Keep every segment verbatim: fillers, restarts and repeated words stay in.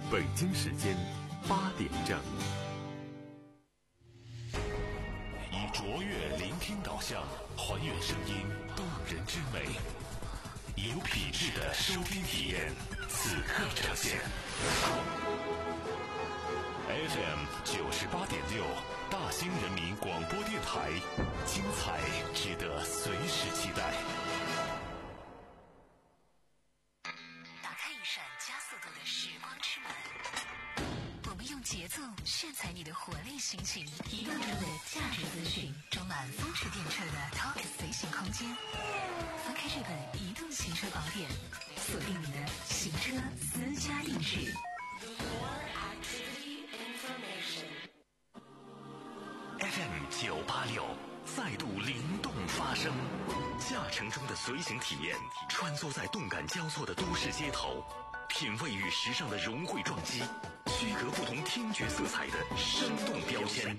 北京时间八点整。 以卓越聆听导向，还原声音动人之美，有品质的收听体验，此刻呈现。F M 九十八点六，大兴人民广播电台，精彩值得随时期待。 打开一扇加速度的时光之门，我们用节奏炫彩你的活力心情，移动中的价值资讯，装满风驰电掣的 Talk 随行空间。翻开这本移动行车宝典，锁定你的行车私家定制。 F M 九八六再度灵动发声，驾乘中的随行体验，穿梭在动感交错的都市街头，品味与时尚的融汇撞击，区隔不同听觉色彩的生动标签。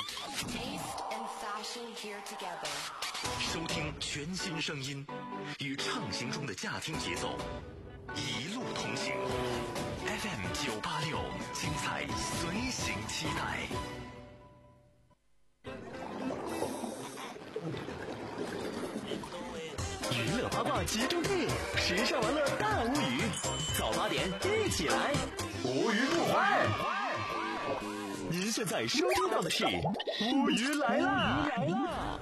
收听全新声音，与畅行中的驾听节奏，一路同行。F M 九八六，精彩随行期待。 娱乐八卦集中地，时尚玩乐大无语。早八点一起来，无鱼不欢。您现在收听到的是无鱼来啦！来啦！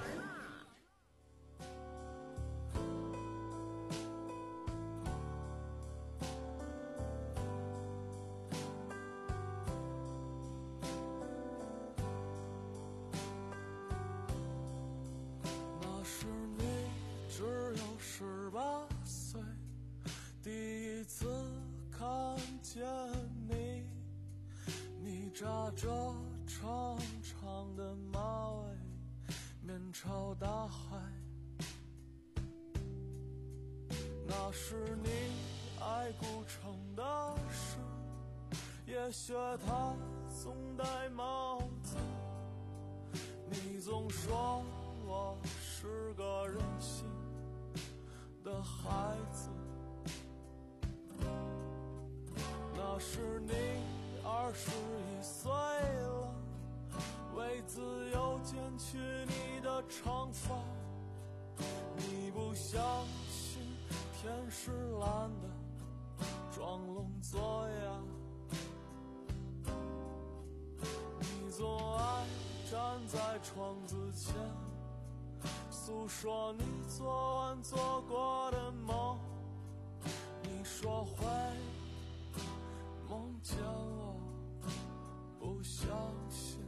第一次看见你，你扎着长长的马尾，面朝大海。那是你爱古城的诗，也学他总戴帽子。你总说我是个任性的孩子。那时你二十一岁了，为自由剪去你的长发。你不相信天是蓝的，装聋作哑。你总爱站在窗子前，诉说你昨晚做过的梦。你说会梦见我，不相信。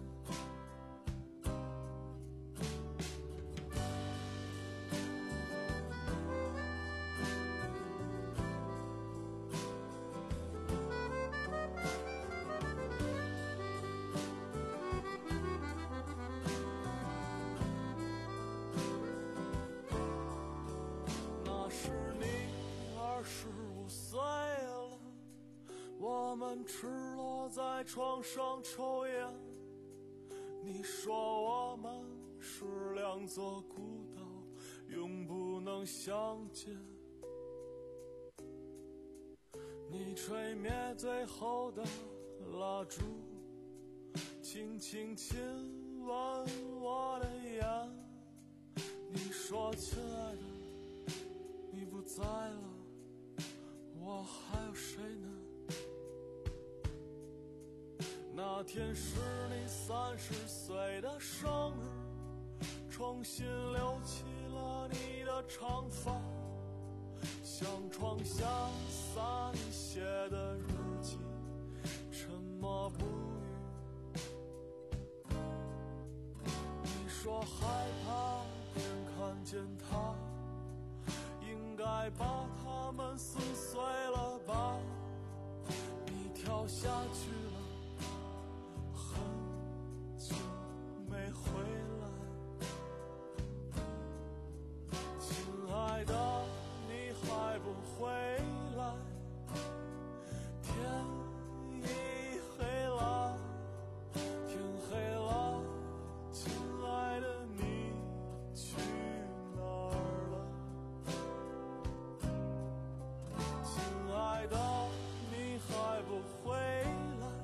那时你二十五岁了，我们赤裸在床上抽烟。你说我们是两座孤岛，永不能相见。你吹灭最后的蜡烛，轻轻亲吻我的眼。你说亲爱的，你不在了，我还有谁呢？那天是你三十岁的生日，重新留起了你的长发，像床下洒你写的日记，沉默不语。你说害怕别人看见他，应该把他们撕碎了吧。你跳下去了，没回来。亲爱的，你还不回来？天已黑了，天黑了，亲爱的，你去哪儿了？亲爱的，你还不回来？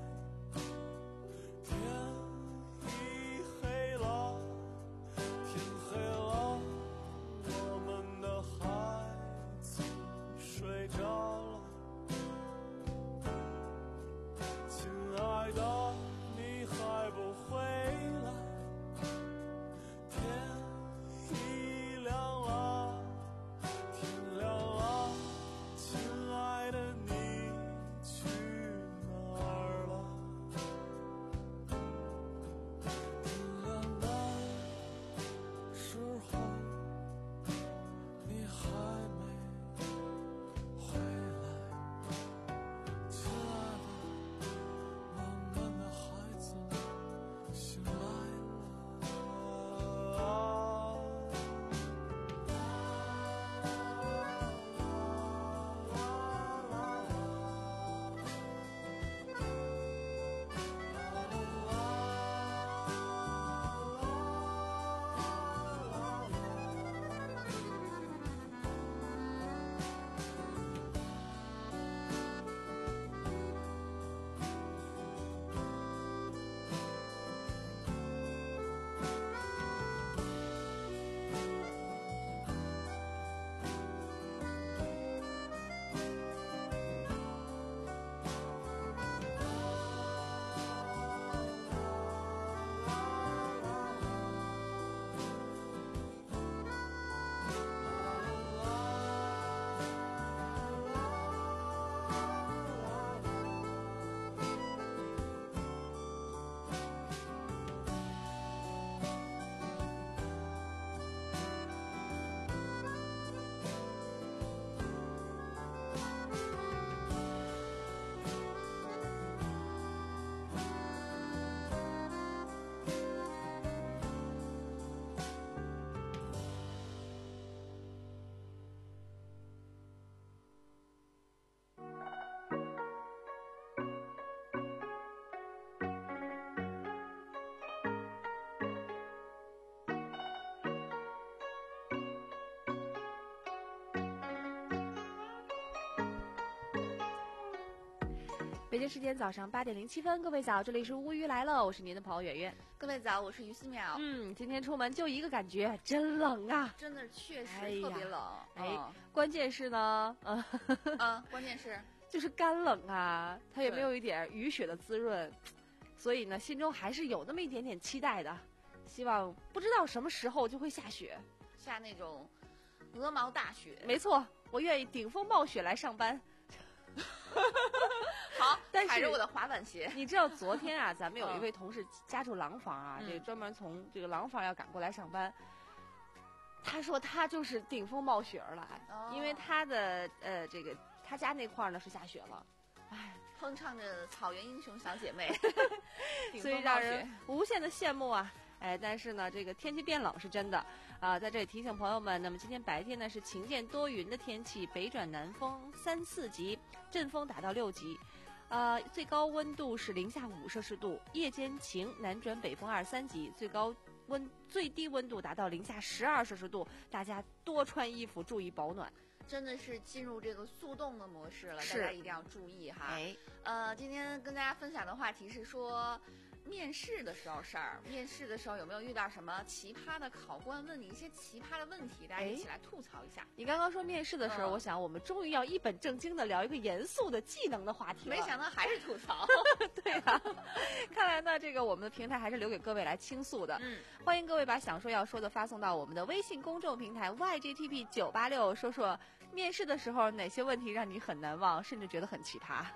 北京时间早上八点零七分，各位早，这里是乌鱼来了，我是您的朋友圆圆。 各位早，我是于思淼。 嗯，今天出门就一个感觉，真冷啊！ 真的确实哎呀特别冷。 哎， 嗯关键是呢，呃， 啊，关键是就是干冷啊，它也没有一点雨雪的滋润，所以呢，心中还是有那么一点点期待的，希望不知道什么时候就会下雪， 下那种鹅毛大雪。 没错，我愿意顶风冒雪来上班。 好， 但是踩着我的滑板鞋。 你知道昨天啊，咱们有一位同事家住廊坊啊， 嗯这个专门从这个廊坊要赶过来上班。他说他就是顶风冒雪而来， 哦因为他的呃这个他家那块儿呢是下雪了，哎， 哼唱着草原英雄小姐妹，顶所以风冒雪让人无限的羡慕啊。哎，但是呢，这个天气变冷是真的啊、在这里提醒朋友们，那么今天白天呢是晴间多云的天气，北转南风三四级，阵风达到六级。呃，最高温度是零下五摄氏度，夜间晴，南转北风二三级，最高温最低温度达到零下十二摄氏度，大家多穿衣服，注意保暖。 真的是进入这个速冻的模式了， 是大家一定要注意哈。 哎， 呃，今天跟大家分享的话题是说，面试的时候事儿。面试的时候有没有遇到什么奇葩的考官问你一些奇葩的问题？大家一起来吐槽一下。 你刚刚说面试的时候， 嗯我想我们终于要一本正经的聊一个严肃的技能的话题了。 没想到还是吐槽。 对呀、看来呢，这个我们的平台还是留给各位来倾诉的。 嗯， 欢迎各位把想说要说的发送到我们的微信公众平台 Y G T P 九八六，说说面试的时候哪些问题让你很难忘，甚至觉得很奇葩。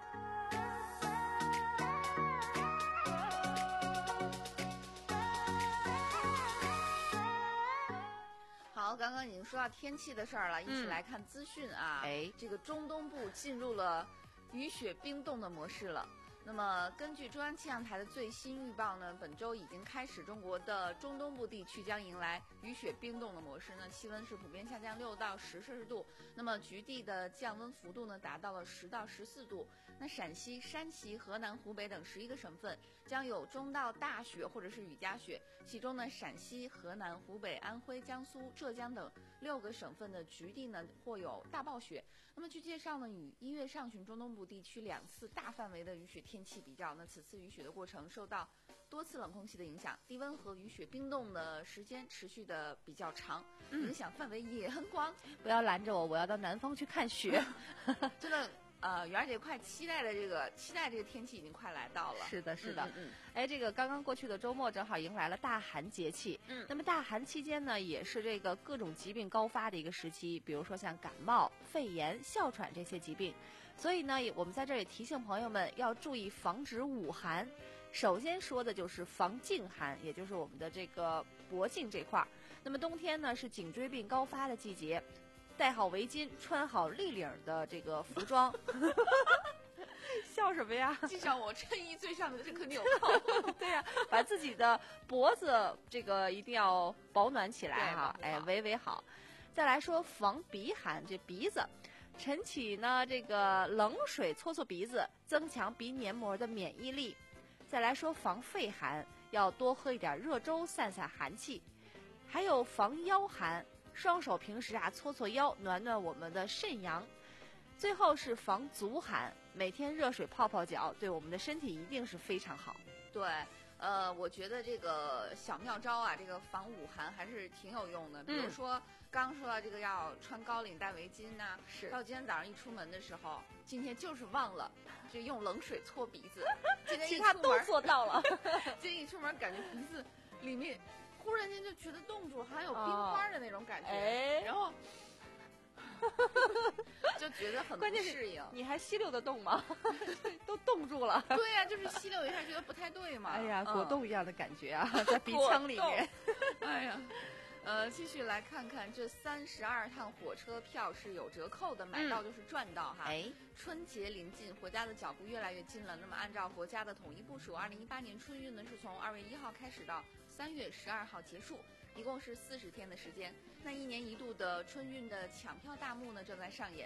好，刚刚已经说到天气的事儿了，一起来看资讯啊。 哎这个中东部进入了雨雪冰冻的模式了。那么，根据中央气象台的最新预报呢，本周已经开始，中国的中东部地区将迎来雨雪冰冻的模式。那气温是普遍下降六到十摄氏度，那么局地的降温幅度呢达到了十到十四度。那陕西、山西、河南、湖北等十一个省份将有中到大雪或者是雨夹雪，其中呢，陕西、河南、湖北、安徽、江苏、浙江等六个省份的局地呢或有大暴雪。那么据介绍呢，与一月上旬中东部地区两次大范围的雨雪天气比较，那此次雨雪的过程受到多次冷空气的影响，低温和雨雪冰冻的时间持续的比较长，影响范围也很广。 不要拦着我，我要到南方去看雪。 真的，呃，媛儿姐快期待的这个期待这个天气已经快来到了。 是的，是的。 嗯嗯哎，这个刚刚过去的周末正好迎来了大寒节气。 嗯那么大寒期间呢，也是这个各种疾病高发的一个时期，比如说像感冒、肺炎、哮喘这些疾病。所以呢，我们在这里提醒朋友们要注意防止捂寒。首先说的就是防颈寒，也就是我们的这个脖颈这块儿。那么冬天呢是颈椎病高发的季节，戴好围巾，穿好立领的这个服装。笑什么呀？ 系上我衬衣最上的这颗纽扣。 对呀、把自己的脖子这个一定要保暖起来哈， 对保护好哎，围围好。再来说防鼻寒，这鼻子。晨起呢，这个冷水搓搓鼻子，增强鼻黏膜的免疫力。再来说防肺寒，要多喝一点热粥，散散寒气。还有防腰寒，双手平时啊搓搓腰，暖暖我们的肾阳。最后是防足寒，每天热水泡泡脚，对我们的身体一定是非常好。 对，呃，我觉得这个小妙招啊，这个防捂寒还是挺有用的。比如说，刚说到这个要穿高领、戴围巾呐、 是到今天早上一出门的时候，今天就是忘了，就用冷水搓鼻子。今天其他都一出门， 做到了。 今天一出门感觉鼻子里面忽然间就觉得冻住，好像有冰花的那种感觉， 哎然后就觉得很不关键是适应。 你还吸溜得动吗？都冻住了。 对呀、就是吸溜一下，觉得不太对嘛。 哎呀， 嗯果冻一样的感觉啊，在鼻腔里面。 哎呀，呃，继续来看看这三十二趟火车票是有折扣的，买到就是赚到哈。 哎， 春节临近，回家的脚步越来越近了。那么按照国家的统一部署，二零一八年春运呢是从二月一号开始到三月十二号结束，一共是四十天的时间。那一年一度的春运的抢票大幕呢正在上演。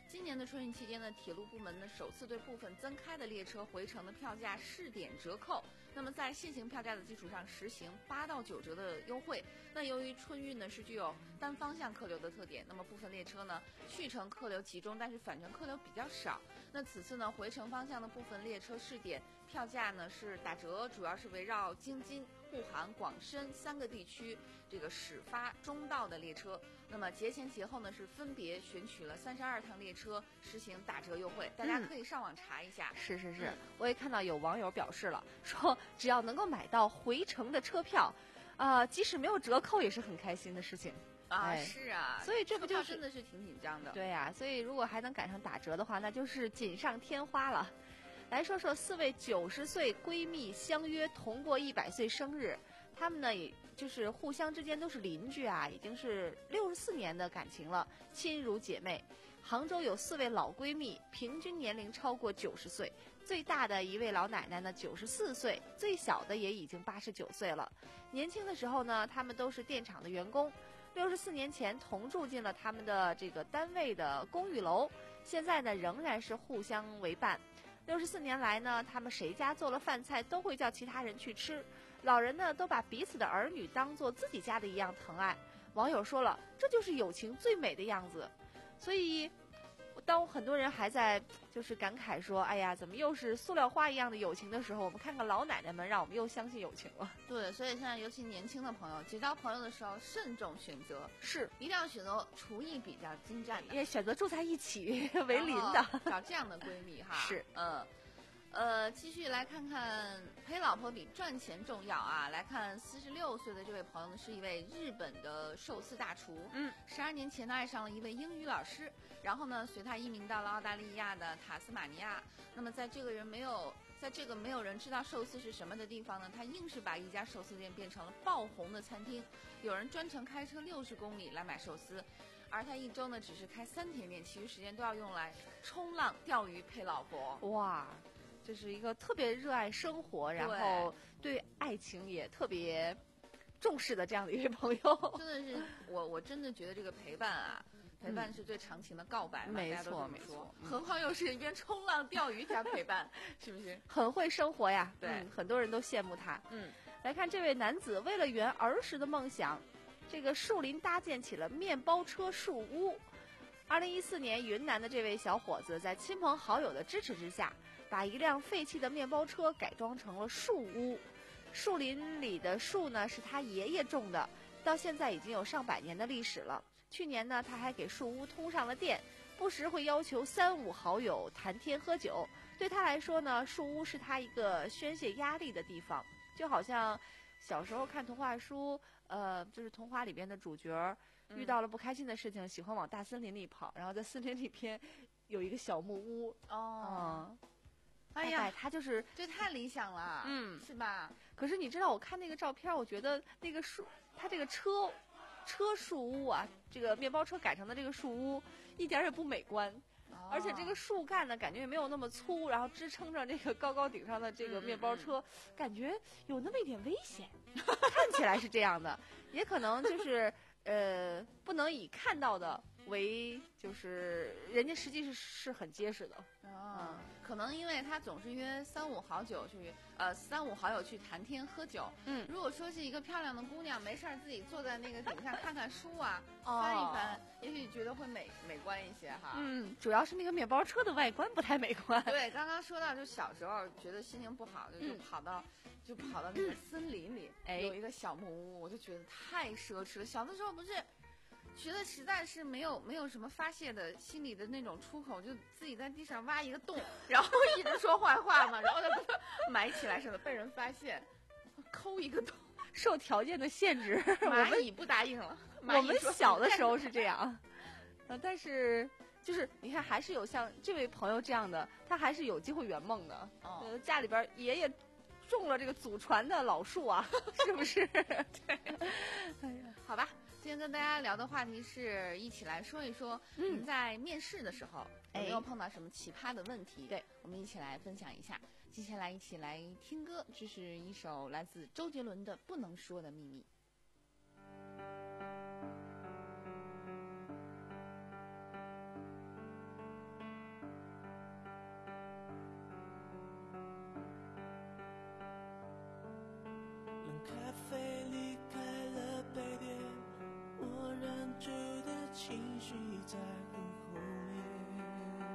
今年的春运期间呢，铁路部门呢首次对部分增开的列车回程的票价试点折扣。那么在现行票价的基础上实行八到九折的优惠。那由于春运呢是具有单方向客流的特点，那么部分列车呢去程客流集中，但是返程客流比较少。那此次呢回程方向的部分列车试点票价呢是打折，主要是围绕京津、沪杭、广深三个地区这个始发终到的列车。那么节前节后呢是分别选取了三十二趟列车实行打折优惠，大家可以上网查一下。 嗯、是是是，我也看到有网友表示了，说只要能够买到回程的车票，呃，即使没有折扣也是很开心的事情。 啊， 哎、 是啊， 所以这不就是真的是挺紧张的。 对呀、啊，所以如果还能赶上打折的话，那就是锦上添花了。来说说四位九十岁闺蜜相约同过一百岁生日，她们呢也就是互相之间都是邻居啊，已经是六十四年的感情了，亲如姐妹。杭州有四位老闺蜜，平均年龄超过九十岁，最大的一位老奶奶呢九十四岁，最小的也已经八十九岁了。年轻的时候呢，她们都是电厂的员工。六十四年前同住进了他们的这个单位的公寓楼，现在呢仍然是互相为伴。六十四年来呢，他们谁家做了饭菜都会叫其他人去吃，老人呢都把彼此的儿女当作自己家的一样疼爱。网友说了，这就是友情最美的样子。所以当很多人还在就是感慨说，哎呀，怎么又是塑料花一样的友情的时候，我们看看老奶奶们，让我们又相信友情了。 对，所以现在尤其年轻的朋友结交朋友的时候慎重选择， 是一定要选择厨艺比较精湛的， 也选择住在一起为邻的， 找这样的闺蜜哈。 是， 嗯。呃，继续来看看陪老婆比赚钱重要啊！来看四十六岁的这位朋友呢，是一位日本的寿司大厨。 嗯， 十二年前呢，爱上了一位英语老师，然后呢，随他移民到了澳大利亚的塔斯马尼亚。那么，在这个人没有，在这个没有人知道寿司是什么的地方呢，他硬是把一家寿司店变成了爆红的餐厅。有人专程开车六十公里来买寿司，而他一周呢，只是开三天店，其余时间都要用来冲浪、钓鱼、陪老婆。 哇！这是一个特别热爱生活，然后对爱情也特别重视的这样的一位朋友。 真的是我，我真的觉得这个陪伴啊，陪伴是最长情的告白嘛， 没大家都这么错没错。 何况又是一边冲浪、钓鱼加陪伴，是不是？ 很会生活呀， 对、 嗯，很多人都羡慕他。 嗯， 来看这位男子，为了圆儿时的梦想，这个树林搭建起了面包车树屋。二零一四年，云南的这位小伙子在亲朋好友的支持之下，把一辆废弃的面包车改装成了树屋。树林里的树呢是他爷爷种的，到现在已经有上百年的历史了。去年呢，他还给树屋通上了电，不时会要求三五好友谈天喝酒。对他来说呢，树屋是他一个宣泄压力的地方，就好像小时候看童话书，呃，就是童话里边的主角遇到了不开心的事情，嗯、喜欢往大森林里跑，然后在森林里边有一个小木屋。 哦。 嗯哎呀， 他就是这太理想了， 嗯， 是吧？ 可是你知道，我看那个照片，我觉得那个树，它这个车车树屋啊，这个面包车改成的这个树屋，一点也不美观。哦、而且这个树干呢，感觉也没有那么粗，然后支撑着这个高高顶上的这个面包车，嗯、感觉有那么一点危险。看起来是这样的，也可能就是呃，不能以看到的为，就是人家实际是是很结实的。 哦、嗯，可能因为他总是约三五好友去，呃，三五好友去谈天喝酒。嗯，如果说是一个漂亮的姑娘，没事儿自己坐在那个顶上看看书啊，哦、翻一翻，也许觉得会美美观一些哈。 嗯，主要是那个面包车的外观不太美观。 对，刚刚说到，就小时候觉得心情不好，就就跑到、嗯、就跑到那个森林里，哎、有一个小木屋，我就觉得太奢侈了。小的时候不是。觉得实在是没有没有什么发泄的心里的那种出口，就自己在地上挖一个洞，然后一直说坏话嘛，然后就埋起来似的，被人发现，抠一个洞， 受条件的限制， 蚂蚁不答应了。 我们小的时候是这样，呃，但是就是你看，还是有像这位朋友这样的，他还是有机会圆梦的。哦、呃，家里边爷爷种了这个祖传的老树啊，是不是？对， 哎呀，好吧。今天跟大家聊的话题是一起来说一说，您、嗯、在面试的时候有没有碰到什么奇葩的问题？ 对， 我们一起来分享一下。接下来一起来听歌，这是一首来自周杰伦的《不能说的秘密》。 绪在很后面。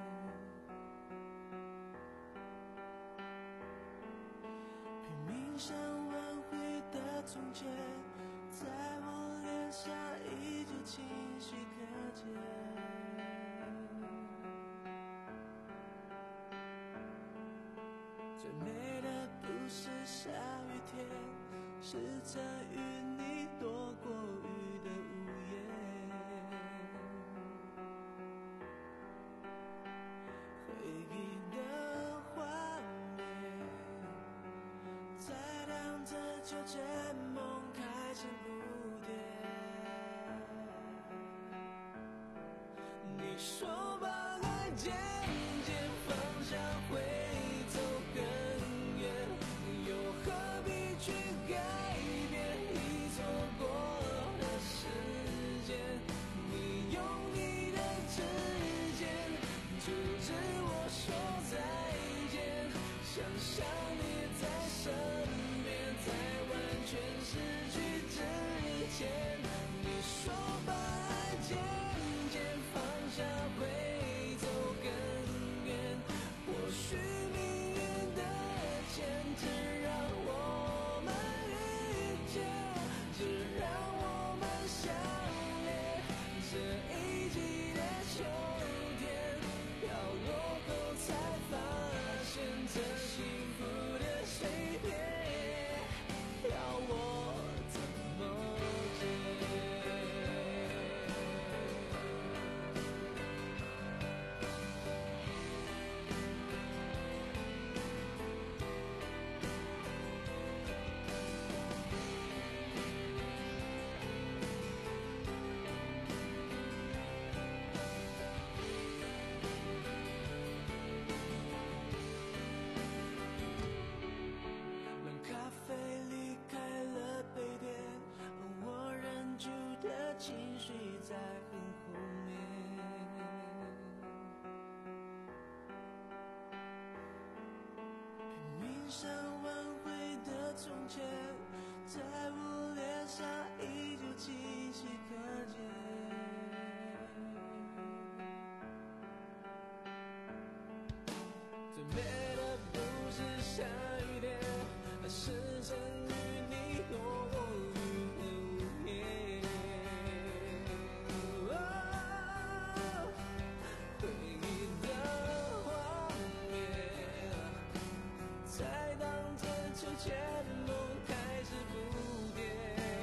拼命想挽回的从前，在我脸上依旧清晰可见。最美的不是下雨天，是曾与你躲过雨的午夜。回忆的画面在荡着秋千，梦开成蝴蝶。你说把爱渐渐放下会走更远，又何必去改变已错过的时间？你用你的指尖阻止我说再见，想象你在身边，在完全失去之前。你说把爱渐渐放下会走更远，或许命运的牵制让我们遇见，只让我们相恋。这一季的秋天飘落后才发现，这幸福的碎片要我怎么捡？冷咖啡离开了杯垫，而我忍住的情绪在很后面。拼命想挽回的从前，在我脸上依旧清晰可见。最美的不是下雨天，而是曾与你躲过雨的午夜。哦，回忆的画面在荡着秋千，梦开始蝴蝶。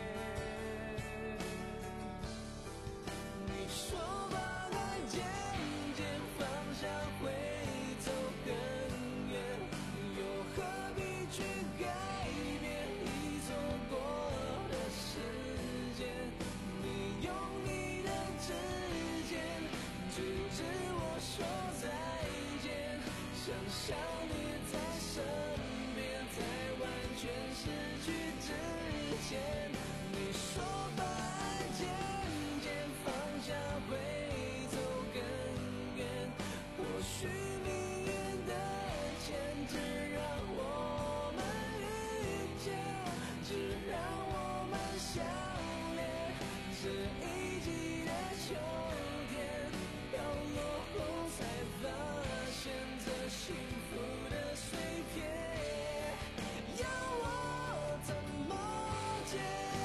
你说把爱渐渐放下会走更远，又何必去改变已错过的时间？你用你的指尖阻止我说再见，想象你在身边，在完全失去之前。你说把爱渐渐放下会走更远，或许命运的牵制让我们遇见，只让我们相恋。这一季的秋天飘落后才发现，这幸福的碎片要我怎么捡？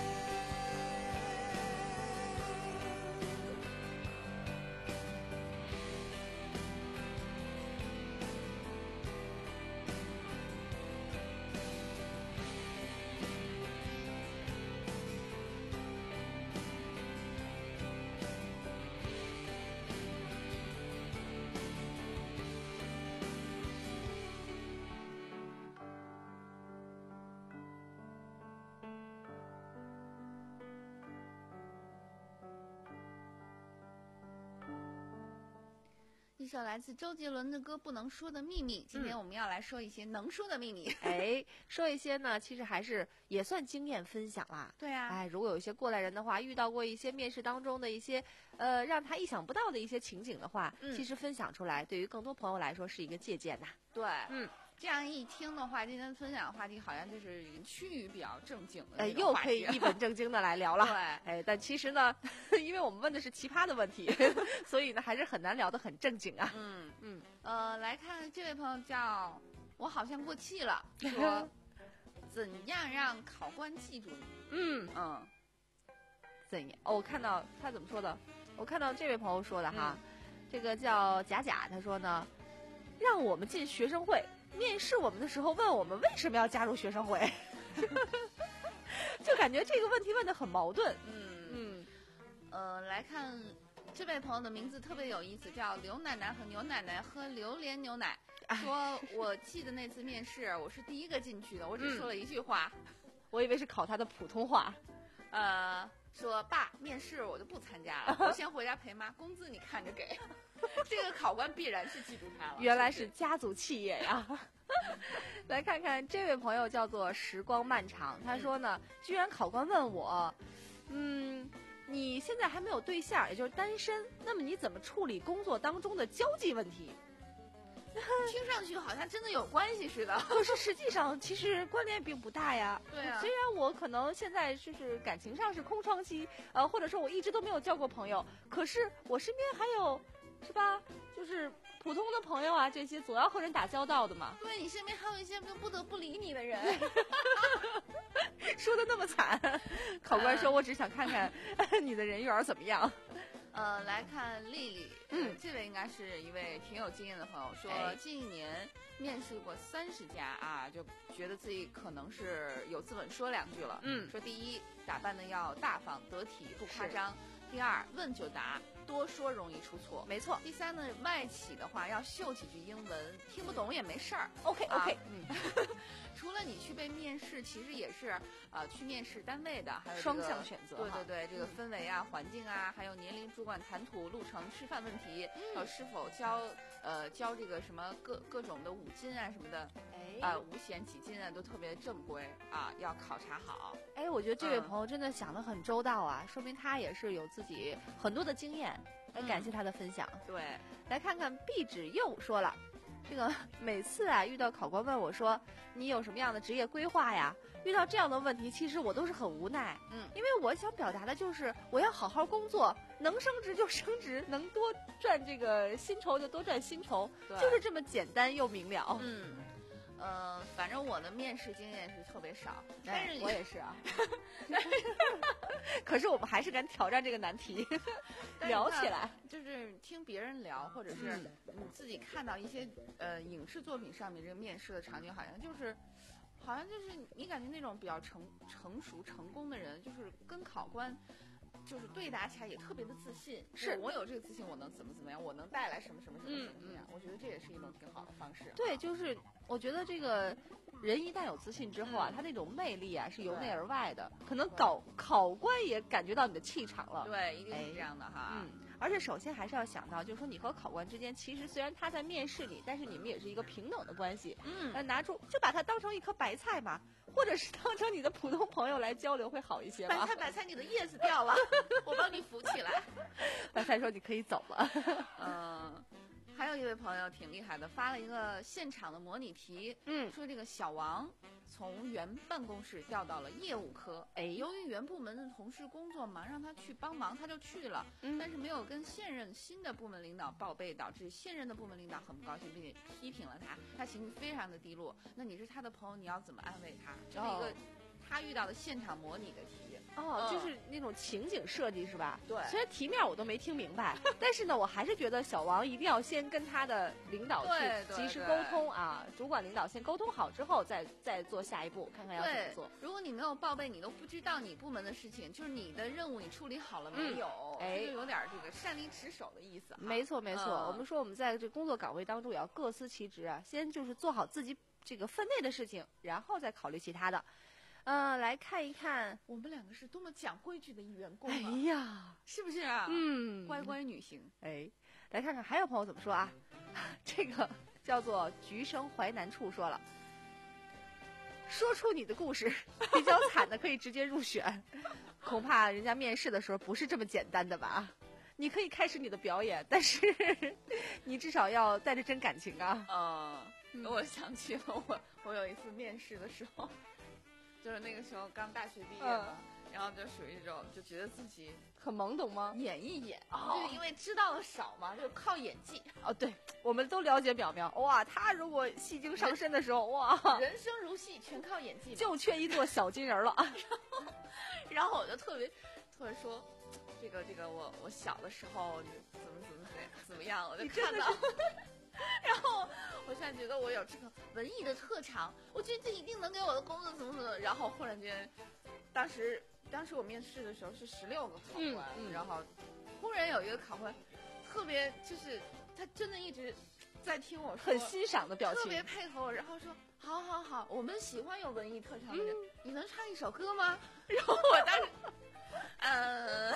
一首来自周杰伦的歌《不能说的秘密》。今天我们要来说一些能说的秘密。 哎，说一些呢，其实还是也算经验分享啦。 对啊， 哎，如果有一些过来人的话，遇到过一些面试当中的一些呃让他意想不到的一些情景的话， 嗯其实分享出来，对于更多朋友来说是一个借鉴呐。 对， 嗯， 这样一听的话，今天分享的话题好像就是已经趋于比较正经的哎， 那种话题又可以一本正经的来聊了。 对， 哎，但其实呢，因为我们问的是奇葩的问题，所以呢，还是很难聊得很正经啊。 嗯嗯， 呃，来看这位朋友叫我好像过气了，说怎样让考官记住你？ 嗯嗯， 怎样？哦，我看到他怎么说的？我看到这位朋友说的哈，嗯、这个叫贾贾，他说呢，让我们进学生会。面试我们的时候问我们为什么要加入学生会，就感觉这个问题问得很矛盾。 嗯嗯， 呃，来看这位朋友的名字特别有意思，叫刘奶奶和牛奶奶喝榴莲牛奶。说我记得那次面试，我是第一个进去的，我只说了一句话， 嗯、我以为是考他的普通话。 呃，说爸，面试我就不参加了，我先回家陪妈，工资你看着给。这个考官必然是记住他了， 原来是家族企业呀！来看看这位朋友叫做时光漫长，他说呢，居然考官问我，嗯，你现在还没有对象，也就是单身，那么你怎么处理工作当中的交际问题？ 听上去好像真的有关系似的， 可是实际上其实关联并不大呀。 对啊， 虽然我可能现在就是感情上是空窗期，呃，或者说我一直都没有交过朋友，可是我身边还有。是吧？就是普通的朋友啊，这些总要和人打交道的嘛。 对，你身边还有一些不得不理你的人， 说的那么惨。考官说：“我只想看看你的人缘怎么样。” 呃，来看丽丽， 嗯、 呃，这位应该是一位挺有经验的朋友，说、 哎、 近一年面试过三十家啊，就觉得自己可能是有资本说两句了。 嗯， 说第一，打扮的要大方得体，不夸张。第二，问就答，多说容易出错。 没错。 第三呢，外企的话要秀几句英文，听不懂也没事儿。 OK OK，、啊、 嗯。除了你去被面试，其实也是呃去面试单位的，还有、这个、 双向选择。 对对对，这个氛围啊、环境啊，还有年龄、主管谈吐、路程、吃饭问题，还有、嗯、是否交呃交这个什么各各种的五金啊什么的， 哎， 呃五险几金啊都特别正规啊，要考察好。 哎，我觉得这位朋友真的想得很周到啊，嗯、说明他也是有自己很多的经验。来感谢他的分享。 嗯、对， 来看看壁纸又说了。这个每次啊，遇到考官问我说你有什么样的职业规划呀？遇到这样的问题，其实我都是很无奈。 嗯， 因为我想表达的就是我要好好工作，能升职就升职，能多赚这个薪酬就多赚薪酬，就是这么简单又明了。 嗯，呃，反正我的面试经验是特别少，但是我也是啊。可是我们还是敢挑战这个难题，聊起来。 就是听别人聊，或者是你自己看到一些呃影视作品上面这个面试的场景，好像就是，好像就是你感觉那种比较成成熟成功的人，就是跟考官。就是对答起来也特别的自信， 是我有这个自信，我能怎么怎么样，我能带来什么什么什么什么什么样、嗯嗯，我觉得这也是一种挺好的方式。 对，就是我觉得这个人一旦有自信之后啊，嗯、他那种魅力啊是由内而外的，可能考考官也感觉到你的气场了。 对，一定是这样的哈。 嗯，而且首先还是要想到，就是说你和考官之间，其实虽然他在面试你，但是你们也是一个平等的关系。 嗯， 呃，拿出就把他当成一颗白菜嘛。或者是当成你的普通朋友来交流会好一些吧。 白菜白菜，你的叶子掉了，我帮你扶起来。 白菜说你可以走了。 嗯，还有一位朋友挺厉害的，发了一个现场的模拟题， 嗯， 说这个小王从原办公室调到了业务科， 哎， 由于原部门的同事工作忙，让他去帮忙，他就去了， 嗯， 但是没有跟现任新的部门领导报备，导致现任的部门领导很不高兴，并且批评了他，他情绪非常的低落。那你是他的朋友，你要怎么安慰他？这是一个他遇到的现场模拟的题。 哦，就是那种情景设计是吧？ 对。 虽然题面我都没听明白，但是呢，我还是觉得小王一定要先跟他的领导去及时沟通啊，主管领导先沟通好之后，再再做下一步，看看要怎么做。 如果你没有报备，你都不知道你部门的事情，就是你的任务你处理好了没有？ 嗯、哎， 就有点这个擅离职守的意思。 没错没错、嗯，我们说我们在这工作岗位当中也要各司其职啊，先就是做好自己这个分内的事情，然后再考虑其他的。嗯、呃，来看一看， 我们两个是多么讲规矩的员工、啊。 哎呀， 是不是啊？ 嗯， 乖乖女性。 哎，来看看还有朋友怎么说啊？这个叫做橘生淮南处说了，说出你的故事，比较惨的可以直接入选，恐怕人家面试的时候不是这么简单的吧？你可以开始你的表演，但是你至少要带着真感情啊。 呃， 嗯、我想起了我我有一次面试的时候，就是那个时候刚大学毕业嘛。嗯，然后就属于这种，就觉得自己很懵懂吗？ 演一演，哦、就因为知道的少嘛，就靠演技。 哦，对，我们都了解淼淼，哇，他如果戏精上身的时候，哇， 人生如戏，全靠演技， 就缺一座小金人了。 然后，然后我就特别特别说，这个这个我我小的时候怎么怎么怎么怎么样，我就看到。然后我现在觉得我有这个文艺的特长，我觉得这一定能给我的工作怎么怎么。然后忽然间，当时。当时我面试的时候是十六个考官、嗯嗯，然后忽然有一个考官特别就是他真的一直在听我说， 很欣赏的表情， 特别配合我，然后说好好好，我们喜欢有文艺特长的人、嗯，你能唱一首歌吗？然后我当时，呃，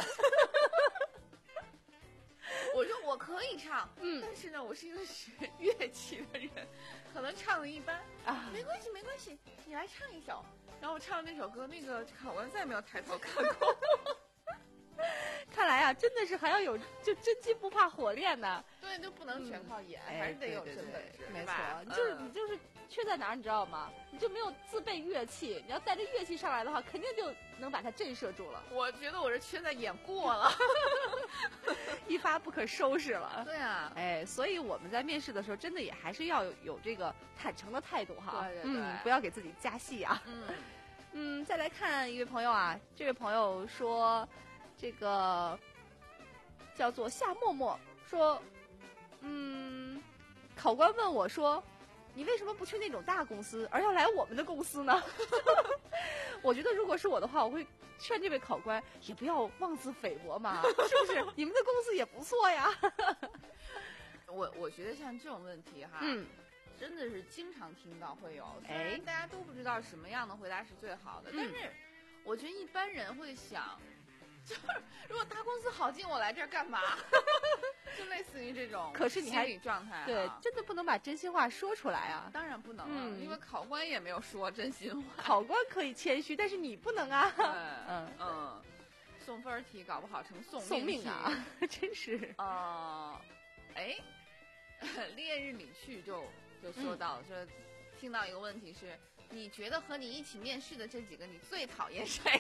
我说我可以唱，嗯，但是呢，我是一个学乐器的人，可能唱的一般啊，没关系没关系，你来唱一首。然后我唱那首歌，那个考官再也没有抬头看过。 看来啊，真的是还要有就真金不怕火炼的。 对，就不能全靠演，嗯、还是得有真本事。 没错，你就是、嗯、你就是缺在哪儿，你知道吗？你就没有自备乐器，你要带着乐器上来的话，肯定就能把它震慑住了。 我觉得我是缺在演过了， 一发不可收拾了。 对啊， 哎，所以我们在面试的时候，真的也还是要有有这个坦诚的态度哈。 对对对， 嗯，不要给自己加戏啊。 嗯嗯，再来看一位朋友啊，这位朋友说。这个叫做夏默默说，嗯，考官问我说，你为什么不去那种大公司，而要来我们的公司呢？我觉得如果是我的话，我会劝这位考官也不要妄自菲薄嘛，是不是？你们的公司也不错呀。 我我觉得像这种问题哈，嗯，真的是经常听到会有，虽然大家都不知道什么样的回答是最好的，嗯、但是我觉得一般人会想。就是如果大公司好进，我来这儿干嘛？就类似于这种， 可是你还心理状态、啊， 对，真的不能把真心话说出来啊！ 当然不能了、嗯，因为考官也没有说真心话。 考官可以谦虚，但是你不能啊！ 嗯嗯，送分题搞不好成送送命命啊！真是呃，哎，烈日里去就就说到、嗯、说，听到一个问题是，你觉得和你一起面试的这几个，你最讨厌谁？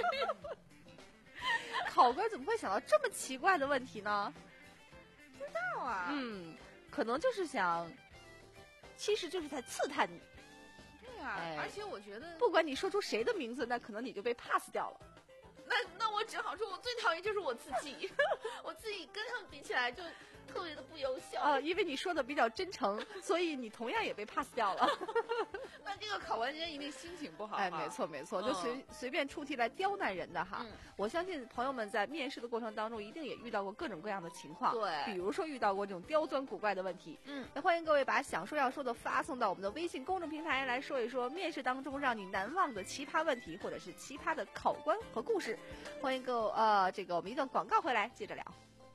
考官怎么会想到这么奇怪的问题呢？ 不知道啊。 嗯，可能就是想，其实就是在刺探你。 对啊、哎，而且我觉得， 不管你说出谁的名字，那可能你就被 pass 掉了。 那那我只好说，我最讨厌就是我自己，我自己跟他们比起来就特别的不优秀啊、呃。因为你说的比较真诚，所以你同样也被 pass 掉了。 那这个考官今天一定心情不好。 哎，没错没错，就随、嗯、随便出题来刁难人的哈、嗯。我相信朋友们在面试的过程当中，一定也遇到过各种各样的情况。 对， 比如说遇到过这种刁钻古怪的问题。 嗯， 那欢迎各位把想说要说的发送到我们的微信公众平台来说一说面试当中让你难忘的奇葩问题，或者是奇葩的考官和故事。欢迎各位呃，这个我们一段广告回来接着聊。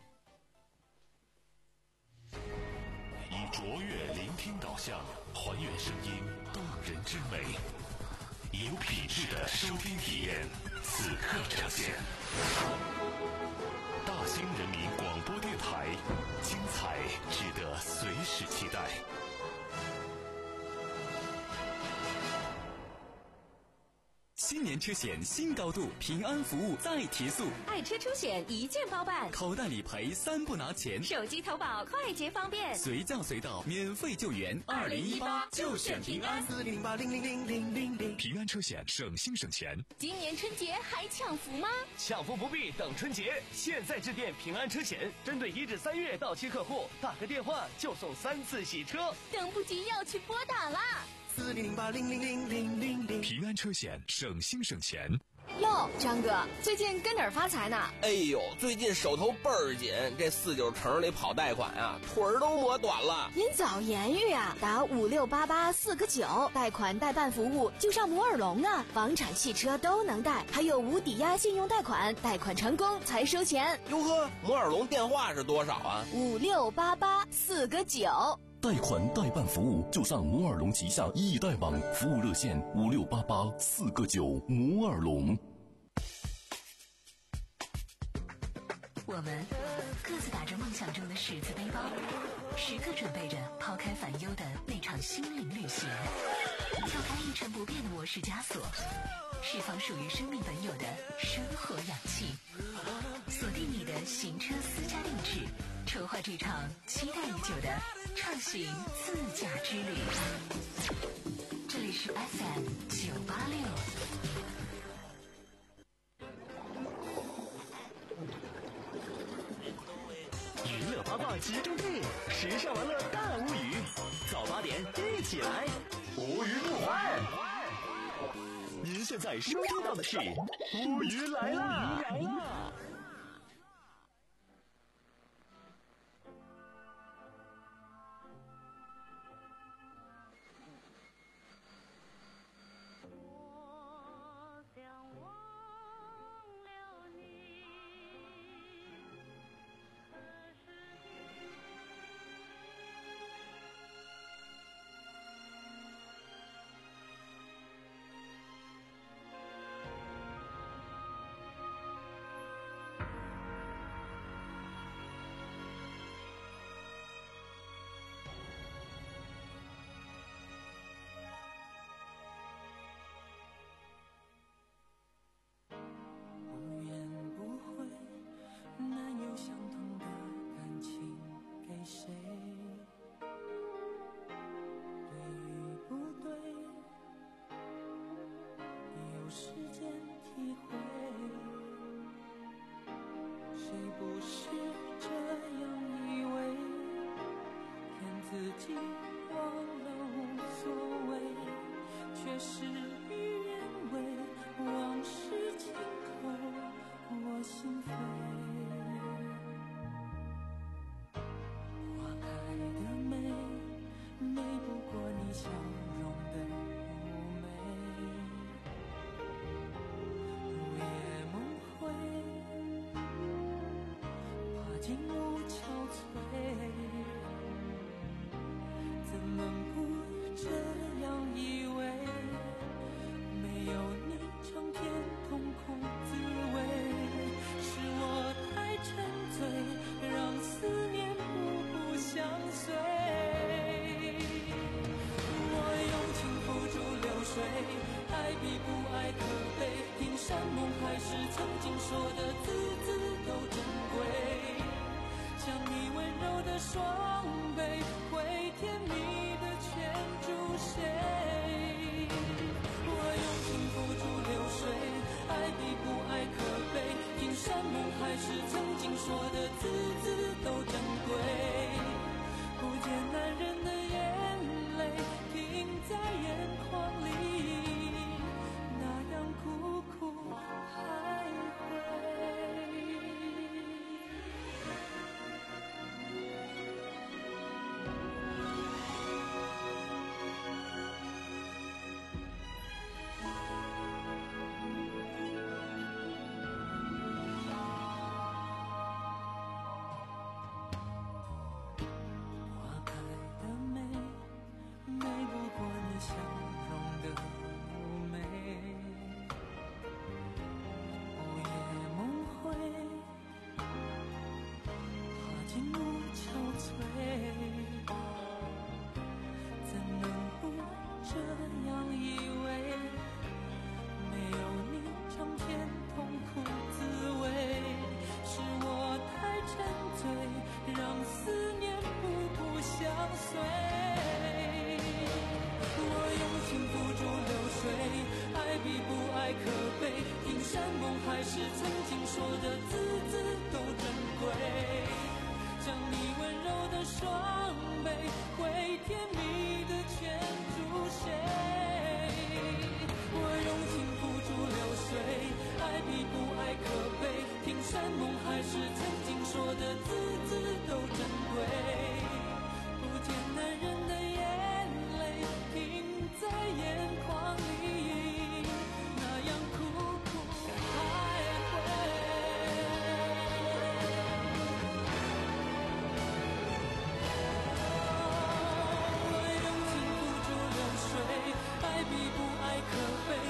以卓越聆听导向，还原声音动人之美，以有品质的收听体验，此刻呈现。大兴人民广播电台，精彩值得随时期待。 新年车险新高度，平安服务再提速， 爱车出险一键包办， 口袋理赔三不拿钱， 手机投保快捷方便， 随叫随到免费救援。 二零一八就选平安， 四零八零零零零零零。 平安车险省心省钱。 今年春节还抢福吗？ 抢福不必等春节，现在致电平安车险，针对一至三月到期客户，打个电话就送三次洗车， 等不及要去拨打啦。 四零零八零零零零零零。 平安车险省心省钱。 哟，张哥，最近跟哪儿发财呢？ 哎呦，最近手头倍儿紧，这四九城里跑贷款啊，腿儿都磨短了。 您早言语啊，打五六八八四个九，贷款代办服务就上摩尔龙啊，房产、汽车都能贷，还有无抵押信用贷款，贷款成功才收钱。 哟呵，摩尔龙电话是多少啊？ 五六八八四个九。 贷款代办服务就上摩尔龙旗下易贷网，服务热线五六八八四个九。摩尔龙。 我们各自打着梦想中的十字背包，时刻准备着抛开烦忧的那场心灵旅行，跳开一成不变的模式枷锁，释放属于生命本有的生活氧气，锁定你的行车私家定制，筹划这场期待已久的畅行自驾之旅。这里是 F M 九八六。 娱乐八卦集中地，时尚玩乐大无语，早八点一起来，无鱼不欢。您现在收听到的是无鱼来啦！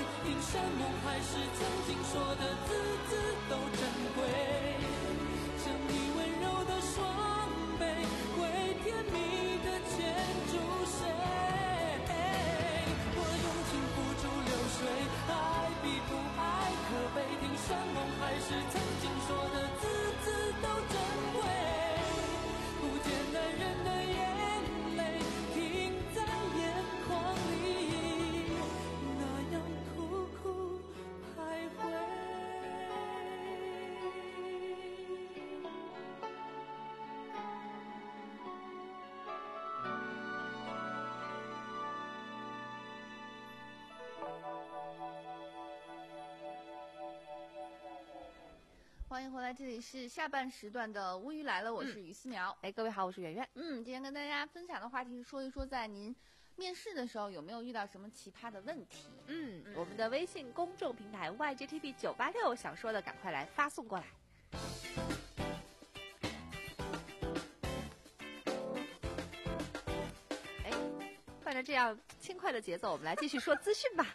山盟海誓，曾经说的字字都珍贵。将你温柔的双臂，会甜蜜的牵住谁？我用情付诸流水，爱比不爱可悲，听山盟海誓，曾经说的字字都珍贵。不见男人的眼泪停在眼眶里，那样苦苦徘徊。 欢迎回来，这里是下半时段的乌鱼来了，我是于思苗。 哎，各位好，我是圆圆。 嗯，今天跟大家分享的话题是说一说，在您面试的时候有没有遇到什么奇葩的问题？ 嗯，我们的微信公众平台 Y J T B 九八六，想说的赶快来发送过来。哎，伴着这样轻快的节奏，我们来继续说资讯吧。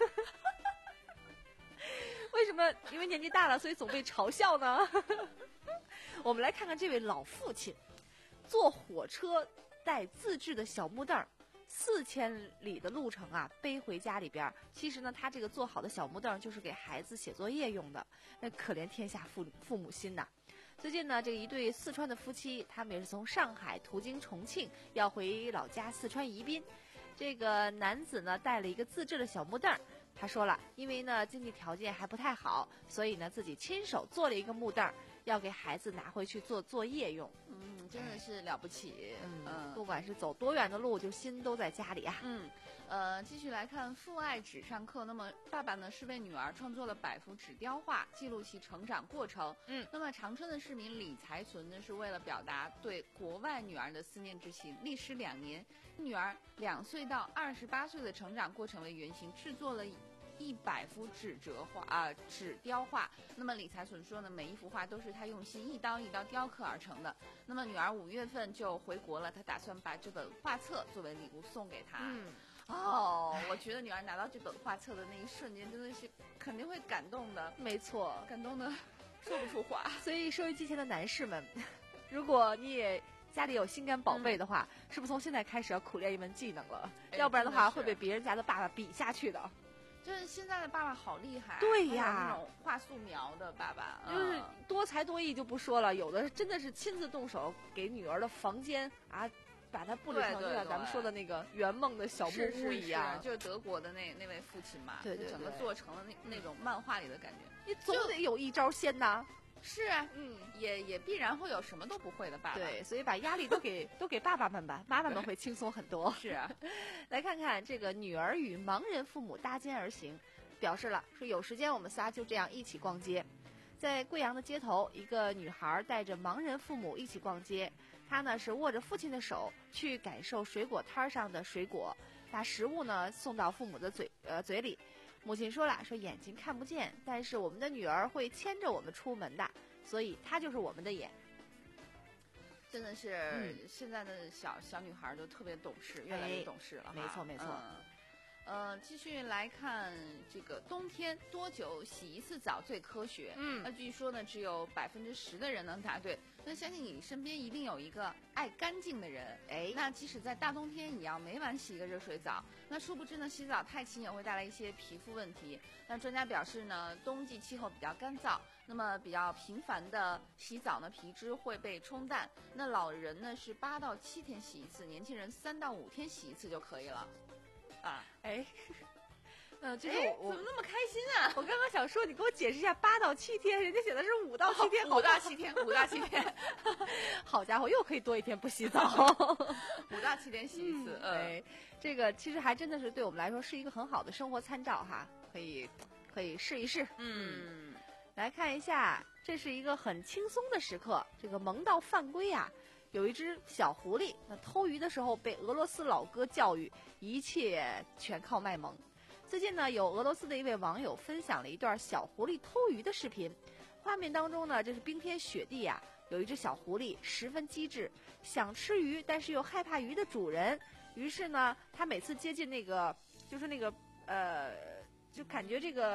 为什么？因为年纪大了，所以总被嘲笑呢？我们来看看这位老父亲，坐火车带自制的小木凳，四千里的路程啊，背回家里边。其实呢，他这个做好的小木凳就是给孩子写作业用的。那可怜天下父父母心呐！最近呢，这个一对四川的夫妻，他们也是从上海途经重庆，要回老家四川宜宾。这个男子呢，带了一个自制的小木凳。他说了，因为呢经济条件还不太好，所以呢自己亲手做了一个木凳，要给孩子拿回去做作业用。 嗯，真的是了不起。 嗯， 嗯不管是走多远的路，就心都在家里啊。 嗯，呃，继续来看父爱纸上课。那么爸爸呢是为女儿创作了百幅纸雕画，记录其成长过程。 嗯， 那么长春的市民李才存呢是为了表达对国外女儿的思念之情，历时两年，女儿两岁到二十八岁的成长过程为原型，制作了一百幅纸折画啊、呃、纸雕画。那么李才存说呢，每一幅画都是他用心一刀一刀雕刻而成的。那么女儿五月份就回国了，他打算把这本画册作为礼物送给她。 嗯， 哦，我觉得女儿拿到这本画册的那一瞬间，真的是肯定会感动的。 没错， 感动的说不出话。 所以收音机前的男士们，如果你也家里有心肝宝贝的话，嗯、是不是从现在开始要苦练一门技能了？ 哎、 要不然的话会被别人家的爸爸比下去的。 就是现在的爸爸好厉害， 对呀， 那种画素描的爸爸， 就是多才多艺就不说了，有的真的是亲自动手给女儿的房间啊，把它布置成就像咱们说的那个圆梦的小木屋一样。 是是是就是德国的那那位父亲嘛， 对对对， 就整个做成了那那种漫画里的感觉。 你总得有一招先呐。 是啊，嗯，也也必然会有什么都不会的爸爸。 对，所以把压力都给都给爸爸们吧，妈妈们会轻松很多。 是啊， 来看看这个女儿与盲人父母搭肩而行，表示了说有时间我们仨就这样一起逛街。在贵阳的街头，一个女孩带着盲人父母一起逛街，她呢是握着父亲的手去感受水果摊上的水果，把食物呢送到父母的嘴呃嘴里。母亲说了，说眼睛看不见，但是我们的女儿会牵着我们出门的，所以她就是我们的眼。 真的是、嗯、现在的小小女孩都特别懂事，越来越懂事了。 没错没错。 嗯呃，继续来看这个冬天多久洗一次澡最科学？ 嗯， 那据说呢，只有百分之十的人能答对。那相信你身边一定有一个爱干净的人， 哎， 那即使在大冬天也要每晚洗一个热水澡。那殊不知呢，洗澡太勤也会带来一些皮肤问题。那专家表示呢，冬季气候比较干燥，那么比较频繁的洗澡呢，皮脂会被冲淡。那老人呢是八到七天洗一次，年轻人三到五天洗一次就可以了。啊， 哎，嗯，就是我怎么那么开心啊？ 我刚刚想说，你给我解释一下八到七天，人家写的是五到七天， 五到七天，五到七天， 好家伙，又可以多一天不洗澡， 五到七天洗一次。 嗯，哎，这个其实还真的是对我们来说是一个很好的生活参照哈，可以可以试一试。 嗯， 来看一下，这是一个很轻松的时刻，这个萌到犯规啊。有一只小狐狸，那偷鱼的时候被俄罗斯老哥教育，一切全靠卖萌。最近呢，有俄罗斯的一位网友分享了一段小狐狸偷鱼的视频，画面当中呢，这是冰天雪地啊，有一只小狐狸十分机智，想吃鱼，但是又害怕鱼的主人，于是呢，他每次接近那个，就是那个呃，就感觉这个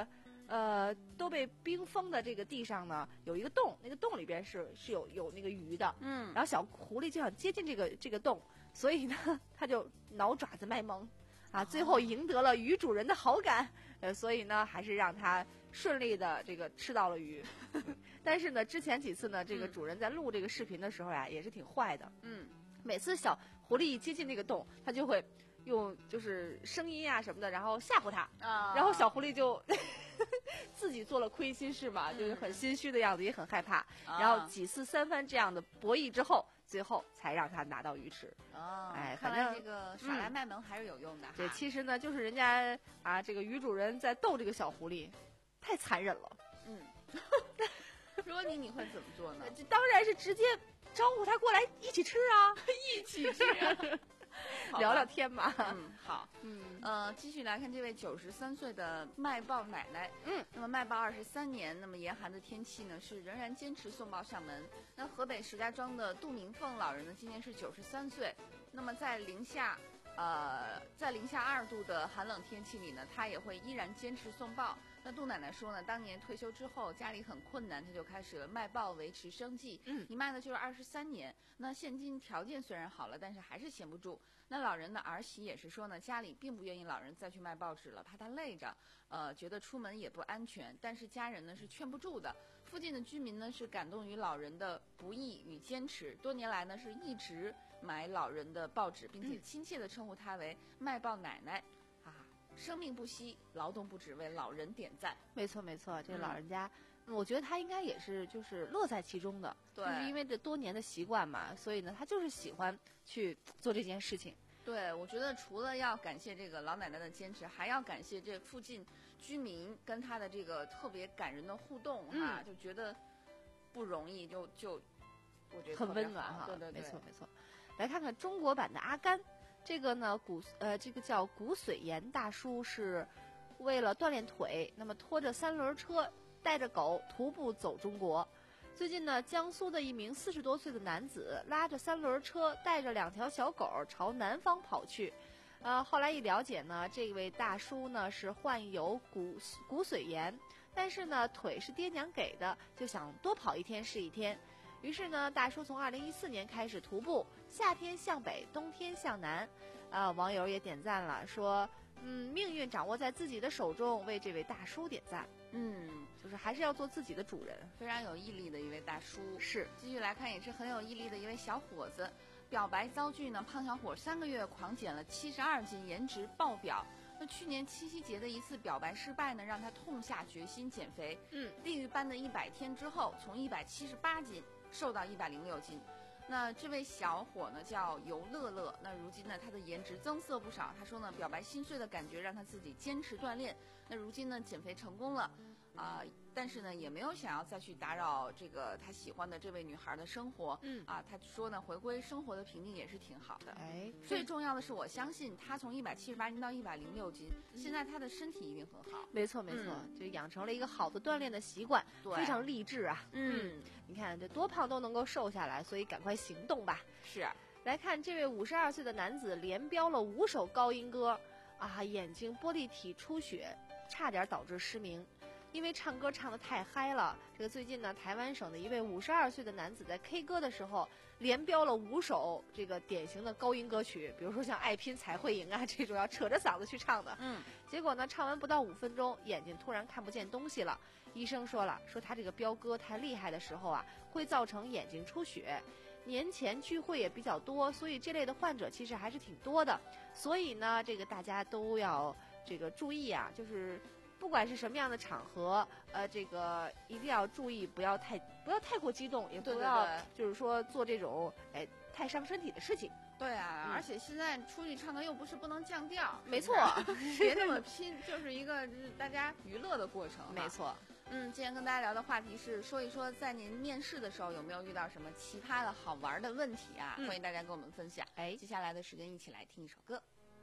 呃，都被冰封的这个地上呢，有一个洞，那个洞里边是是有有那个鱼的， 嗯， 然后小狐狸就想接近这个这个洞，所以呢，它就挠爪子卖萌，啊，最后赢得了鱼主人的好感，呃，所以呢，还是让它顺利的这个吃到了鱼。但是呢，之前几次呢，这个主人在录这个视频的时候呀，也是挺坏的， 嗯， 每次小狐狸一接近那个洞，它就会用就是声音啊什么的，然后吓唬它， 啊， 然后小狐狸就自己做了亏心事嘛，就是很心虚的样子，也很害怕。 啊、 然后几次三番这样的博弈之后，最后才让他拿到鱼吃。 哦， 哎， 看反正来这个耍赖卖萌还是有用的哈。 对，其实呢，就是人家啊，这个鱼主人在逗这个小狐狸，太残忍了。 嗯，如果你你会怎么做呢？ 这当然是直接招呼他过来一起吃啊， 一起吃、啊。 聊聊天嘛。 嗯，好，嗯，呃，继续来看这位九十三岁的卖报奶奶。嗯，那么卖报二十三年，那么严寒的天气呢，是仍然坚持送报上门。那河北石家庄的杜明凤老人呢，今年是九十三岁。那么在零下，呃，在零下二度的寒冷天气里呢，她也会依然坚持送报。那杜奶奶说呢，当年退休之后家里很困难，她就开始了卖报维持生计。嗯，一卖呢就是二十三年。那现今条件虽然好了，但是还是闲不住。那老人的儿媳也是说呢，家里并不愿意老人再去卖报纸了，怕他累着，呃，觉得出门也不安全。但是家人呢是劝不住的。附近的居民呢是感动于老人的不易与坚持，多年来呢是一直买老人的报纸，并且亲切地称呼她为卖报奶奶。啊，生命不息，劳动不止，为老人点赞。 没错没错，这老人家。嗯，我觉得他应该也是就是乐在其中的， 对， 就是因为这多年的习惯嘛，所以呢，他就是喜欢去做这件事情。 对，我觉得除了要感谢这个老奶奶的坚持，还要感谢这附近居民跟他的这个特别感人的互动哈、嗯，就觉得不容易，就就我觉得很温暖哈。 对对对， 没错没错。来看看中国版的阿甘，这个呢骨呃这个叫骨髓炎大叔是为了锻炼腿，那么拖着三轮车。带着狗徒步走中国。最近呢，江苏的一名四十多岁的男子拉着三轮车，带着两条小狗朝南方跑去。呃，后来一了解呢，这位大叔呢是患有骨骨髓炎，但是呢腿是爹娘给的，就想多跑一天是一天。于是呢，大叔从二零一四年开始徒步，夏天向北，冬天向南。啊、呃，网友也点赞了，说，嗯，命运掌握在自己的手中，为这位大叔点赞。嗯，就是还是要做自己的主人， 非常有毅力的一位大叔。 是， 继续来看，也是很有毅力的一位小伙子。表白遭拒呢，胖小伙三个月狂减了七十二斤，颜值爆表。那去年七夕节的一次表白失败呢，让他痛下决心减肥。嗯，地狱般的一百天之后，从一百七十八斤瘦到一百零六斤。那这位小伙呢叫尤乐乐，那如今呢他的颜值增色不少。他说呢，表白心碎的感觉让他自己坚持锻炼。那如今呢减肥成功了，啊、呃，但是呢也没有想要再去打扰这个他喜欢的这位女孩的生活。嗯啊，他说呢回归生活的平静也是挺好的。哎，最重要的是我相信他从一百七十八斤到一百零六斤，嗯、现在他的身体一定很好。 没错没错，嗯、就养成了一个好的锻炼的习惯，非常励志啊。嗯，嗯你看这多胖都能够瘦下来，所以赶快行动吧。 是， 来看这位五十二岁的男子连飙了五首高音歌，啊，眼睛玻璃体出血，差点导致失明。因为唱歌唱得太嗨了，这个最近呢，台湾省的一位五十二岁的男子在 K 歌的时候，连飙了五首这个典型的高音歌曲，比如说像《爱拼才会赢》啊这种要扯着嗓子去唱的。嗯，结果呢，唱完不到五分钟，眼睛突然看不见东西了。医生说了，说他这个飙歌太厉害的时候啊，会造成眼睛出血。年前聚会也比较多，所以这类的患者其实还是挺多的。所以呢，这个大家都要这个注意啊，就是不管是什么样的场合，呃，这个一定要注意，不要太不要太过激动，也不要对对对就是说做这种哎太伤身体的事情。 对啊、嗯，而且现在出去唱歌又不是不能降调， 没错， 别那么拼，就是一个就是大家娱乐的过程。 没错。 嗯，今天跟大家聊的话题是说一说，在您面试的时候有没有遇到什么奇葩的好玩的问题啊？嗯、欢迎大家跟我们分享。哎，接下来的时间一起来听一首歌。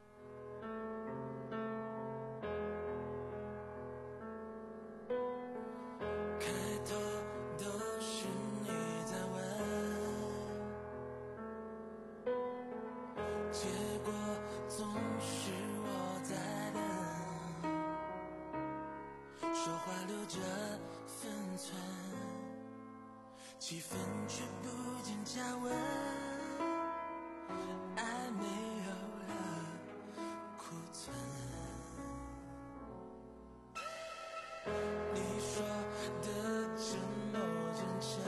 开头都是你在问，结果总是我在等。说说话留着分寸，气氛却不见加温，爱没有了库存。你说的沉默真诚，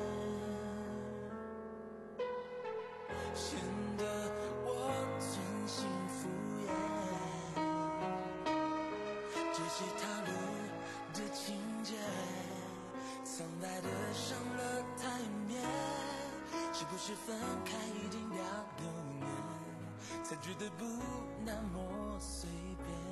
显得我存心敷衍。这些套路的情节，苍白的上了台面，是不是分开已经要六年，才觉得不那么随便。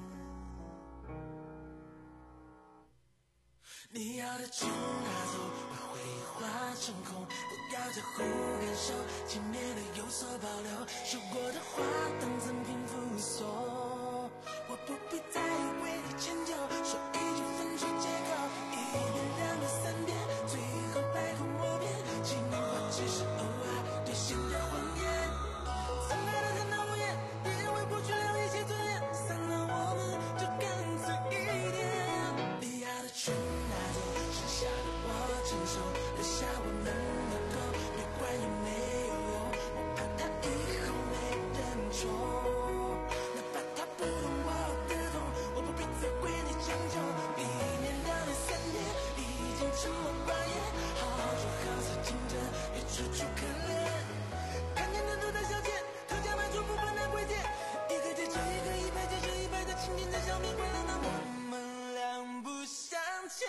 你要的全拿走，把回忆化成空，不要再互感受，前面的有所保留，说过的话当赠品附送，我不必再为你迁就，说一句分手借口，一遍两遍三遍，最后百口莫辩，情话只是偶尔兑现的谎言，苍白的谈到无言，别为过去留一些尊严，散了我们就干脆一点。你要的全拿走，剩下的我承受，留下我们的狗，别管有没有用，我怕他以后没人宠，哪怕他不懂我的痛，我不必再为你将就，一年两年三年，已经沉默寡言，好说好色情着，别楚楚可怜，看见的都在消遣，特价卖出不分的贵贱，一个接着一个，一排接着一排的青天在上面，快乐的我们两不相欠。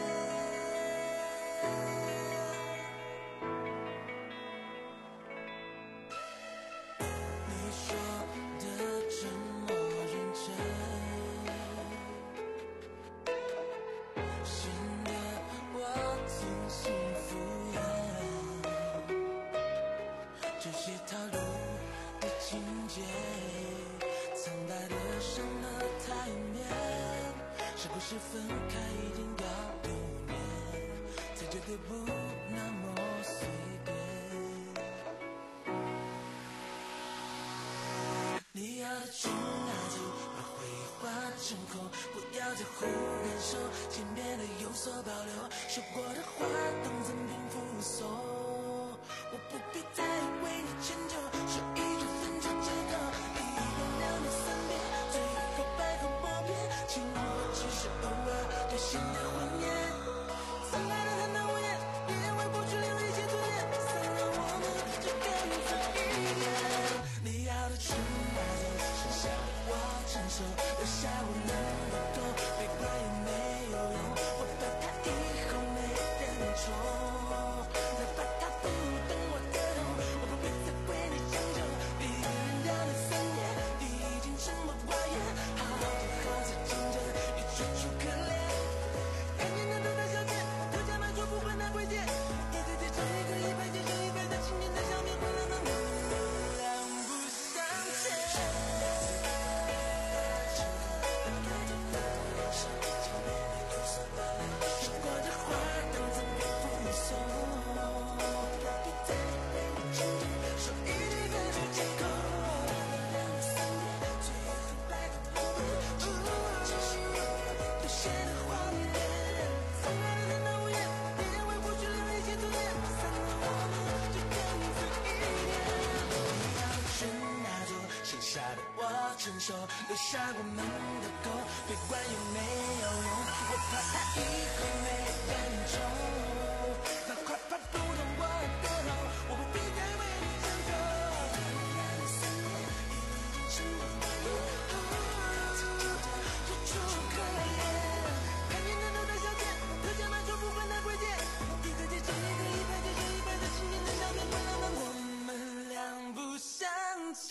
你说的沉默认真，显得我存心敷衍，这些套路的情节，苍白的上了台面，是不是分开已经要六年，才觉得不那么随便。你要的全拿走，把回忆化成空，不要再忽然手，前面的有所保留，说过的话当赠品附送，我不必再为你迁就，说一句分手借口，一遍两遍三遍，最后百口莫辩，情话只是偶尔兑现的谎言，苍白的谈到无言，别为过去留一些尊严，散了我们就干脆一点。你要的全拿走，剩下的我承受，留下我们的狗，别管有没有用，我怕他以后没人宠，哪怕他不懂我的痛，我不必再为你将就，一年两年三年，已经沉默寡言，好好好才真正别楚楚可怜，看见的都在消遣，特价卖出不分的贵贱，一个接着一个，一排接着一排的青天在上面，快乐的我们两不相欠。说过的话当赠品附送，不必再为你迁就，说一句分手借口，两三年，最后百口莫辩，情话只是兑现的谎言，苍白的谈到无言，别为过去留一些尊严，散了我们就干脆一点。你要的全拿走，剩下的我承受，留下我们的狗，别管有没有用，我怕他以后没人宠，哪怕他不懂我的痛，我不必再为你将就，两年三年，已经沉默寡言，曾经的楚楚可怜，看见的都在消遣，特价卖出不分的贵贱，一个接着一个，一排接着一排的青天在上面，快乐的我们两不相欠。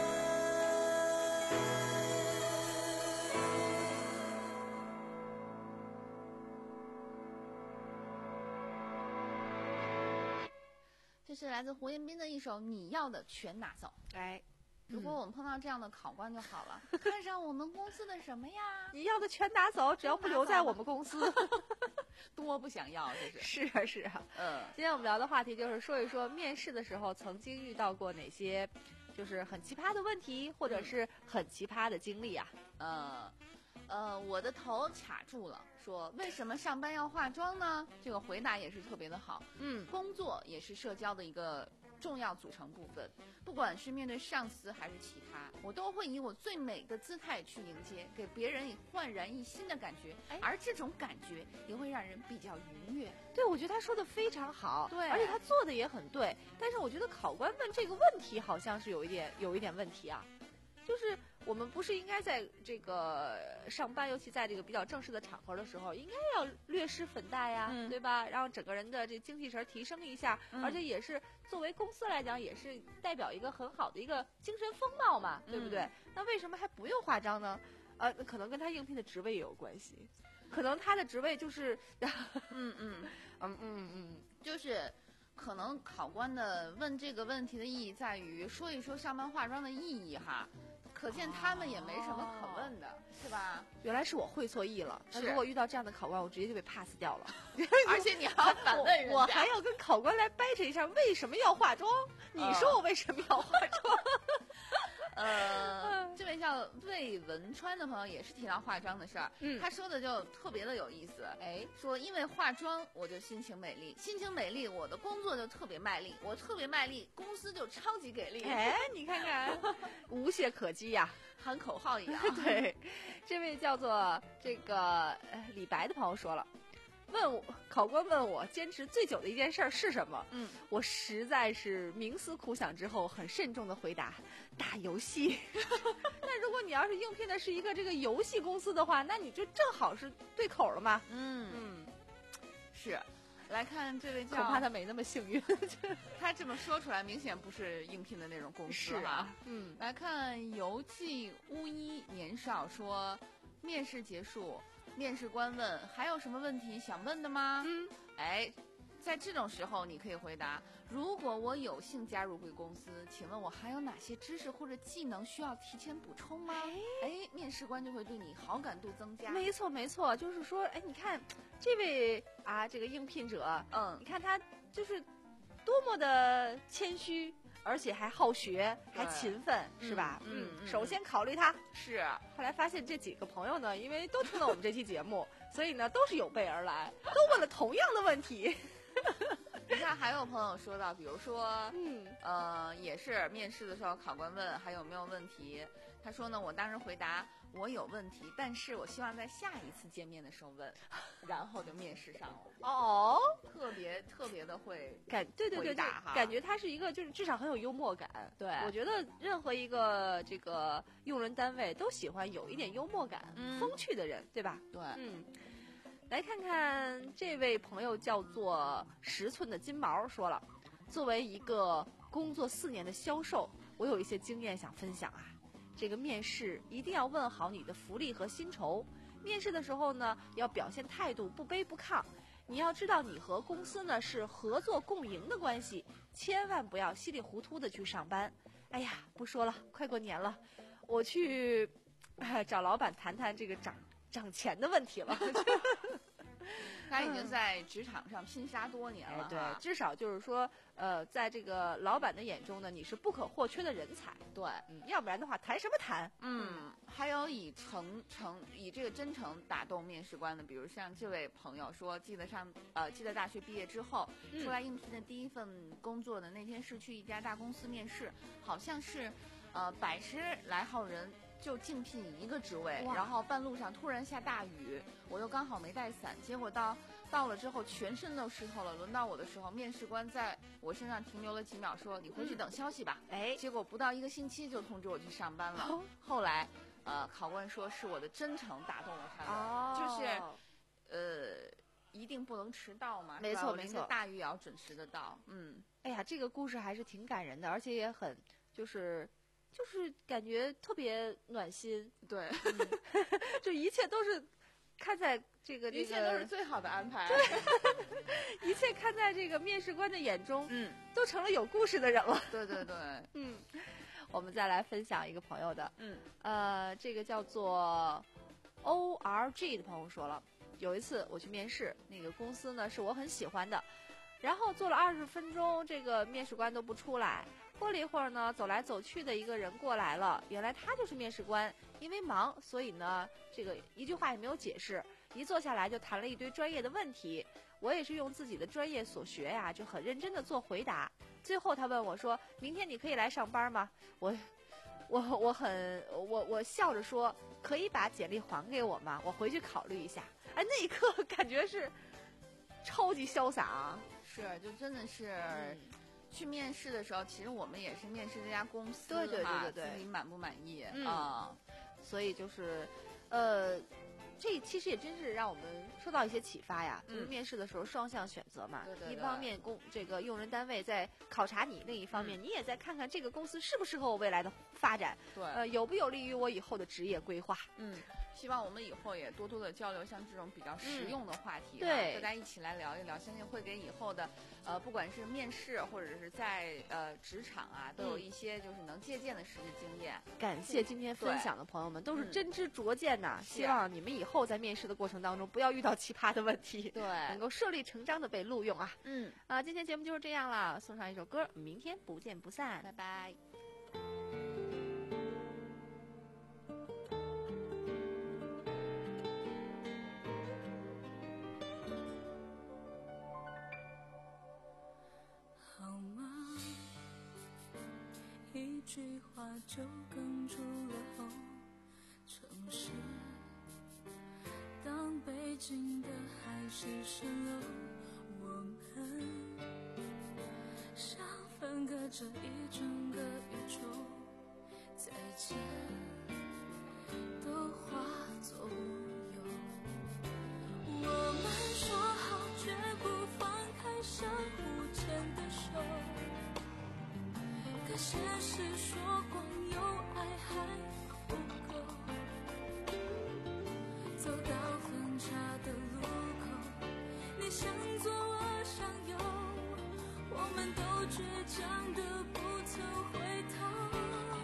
这是来自胡彦斌的一首《你要的全拿走》。 哎， 如果我们碰到这样的考官就好了，看上我们公司的什么呀？ 你要的全拿走，只要不留在我们公司， 多不想要，这是。 是啊，是啊。 嗯， 今天我们聊的话题就是说一说面试的时候曾经遇到过哪些就是很奇葩的问题，或者是很奇葩的经历啊。 呃， 呃，我的头卡住了，说为什么上班要化妆呢？这个回答也是特别的好。 嗯， 工作也是社交的一个重要组成部分，不管是面对上司还是其他，我都会以我最美的姿态去迎接，给别人以焕然一新的感觉， 哎， 而这种感觉也会让人比较愉悦。 对，我觉得他说的非常好， 对， 而且他做的也很对。但是我觉得考官问这个问题好像是有一点有一点问题啊，就是我们不是应该在这个上班，尤其在这个比较正式的场合的时候，应该要略施粉黛呀， 嗯、 对吧？让整个人的这精气神提升一下， 嗯、 而且也是作为公司来讲，也是代表一个很好的一个精神风貌嘛，对不对？ 嗯、 那为什么还不用化妆呢？呃，可能跟他应聘的职位也有关系，可能他的职位就是， 嗯嗯嗯嗯嗯， 就是可能考官的问这个问题的意义在于说一说上班化妆的意义哈。可见他们也没什么可问的，哦、是吧？ 原来是我会错意了。那如果遇到这样的考官，我直接就被 pass 掉了。 而且你还要反问人家， 我，我还要跟考官来掰扯一下为什么要化妆。你说我为什么要化妆？ 呃，这位叫魏文川的朋友也是提到化妆的事儿，嗯，他说的就特别的有意思，哎，说因为化妆我就心情美丽，心情美丽我的工作就特别卖力，我特别卖力，公司就超级给力。 哎，你看看，无懈可击呀、 啊，喊口号一样。 对，这位叫做这个呃李白的朋友说了。问我考官问我坚持最久的一件事是什么？ 嗯， 我实在是冥思苦想之后，很慎重的回答：打游戏。那如果你要是应聘的是一个这个游戏公司的话，那你就正好是对口了嘛。 嗯嗯，是。来看这位叫， 恐怕他没那么幸运。 他这么说出来，明显不是应聘的那种公司哈。啊、嗯， 来看游记巫医年少说，面试结束。面试官问还有什么问题想问的吗？ 嗯， 哎，在这种时候你可以回答，如果我有幸加入贵公司，请问我还有哪些知识或者技能需要提前补充吗？哎，面试官就会对你好感度增加。 没错没错，就是说，哎，你看这位啊，这个应聘者， 嗯， 你看他就是多么的谦虚。而且还好学，还勤奋，是吧？ 嗯， 嗯首先考虑他是。 后来发现这几个朋友呢，因为都听了我们这期节目，所以呢都是有备而来，都问了同样的问题。 你看，还有朋友说到，比如说，嗯，呃，也是面试的时候，考官问还有没有问题，他说呢，我当时回答我有问题，但是我希望在下一次见面的时候问，然后就面试上了。 哦， 特别特别的会感，对对对对，感觉他是一个就是至少很有幽默感。 对， 我觉得任何一个这个用人单位都喜欢有一点幽默感、 嗯、 风趣的人，对吧？ 对， 嗯。来看看这位朋友叫做十寸的金毛说了，作为一个工作四年的销售，我有一些经验想分享啊。这个面试一定要问好你的福利和薪酬，面试的时候呢，要表现态度不卑不亢。你要知道你和公司呢是合作共赢的关系，千万不要稀里糊涂的去上班。哎呀，不说了，快过年了，我去、哎、找老板谈谈这个涨涨钱的问题了。 他已经在职场上拼杀多年了、 哎、对，至少就是说，呃，在这个老板的眼中呢，你是不可或缺的人才。 对， 嗯，要不然的话，谈什么谈？ 嗯，还有以诚诚以这个真诚打动面试官的，比如像这位朋友说，记得上呃，记得大学毕业之后、嗯、出来应聘的第一份工作的那天是去一家大公司面试，好像是呃百十来号人。就竞聘一个职位，然后半路上突然下大雨，我又刚好没带伞，结果到到了之后全身都湿透了。轮到我的时候，面试官在我身上停留了几秒，说：“你回去等消息吧。嗯”哎，结果不到一个星期就通知我去上班了。哦、后来，呃，考官说是我的真诚打动了他们， 哦、 就是，呃，一定不能迟到嘛， 没错没错， 大雨也要准时的到。嗯， 哎呀，这个故事还是挺感人的，而且也很就是。就是感觉特别暖心， 对， 嗯、就一切都是看在这个、这个、 一切都是最好的安排， 对，一切看在这个面试官的眼中，嗯，都成了有故事的人了。 对对对， 嗯，我们再来分享一个朋友的， 嗯， 呃，这个叫做 O R G 的朋友说了，有一次我去面试，那个公司呢是我很喜欢的，然后做了二十分钟，这个面试官都不出来。过了一会儿呢，走来走去的一个人过来了，原来他就是面试官， 因为忙，所以呢，这个一句话也没有解释，一坐下来就谈了一堆专业的问题。我也是用自己的专业所学呀，就很认真的做回答。最后他问我说：“明天你可以来上班吗？”我，我我很我我笑着说：“可以把简历还给我吗？我回去考虑一下。”哎，那一刻感觉是超级潇洒啊！ 是，就真的是。嗯去面试的时候，其实我们也是面试这家公司， 对对对对对， 自己满不满意、 嗯、 啊？ 所以就是，呃，这其实也真是让我们受到一些启发呀。就是面试的时候双向选择嘛， 对对对， 一方面公这个用人单位在考察你，另一方面、嗯、你也在看看这个公司适不适合我未来的发展， 对， 呃，有不有利于我以后的职业规划。 嗯。希望我们以后也多多的交流像这种比较实用的话题、 嗯、对， 大家一起来聊一聊，相信会给以后的呃不管是面试或者是在呃职场啊，都有一些就是能借鉴的实际经验。 嗯、感谢今天分享的朋友们，都是真知灼见呐、嗯！希望你们以后在面试的过程当中不要遇到奇葩的问题， 对， 能够顺理成章的被录用啊！ 嗯啊，今天节目就是这样了，送上一首歌，明天不见不散， 拜拜。 一句话就哽住了喉，城市当北京的海市蜃楼，我们像分隔着一整个宇宙，再见都化作乌有。我们说好绝不放开相互牵的手，可现实说光有爱还不够，走到分岔的路口，你向左我向右，我们都倔强的不曾回头。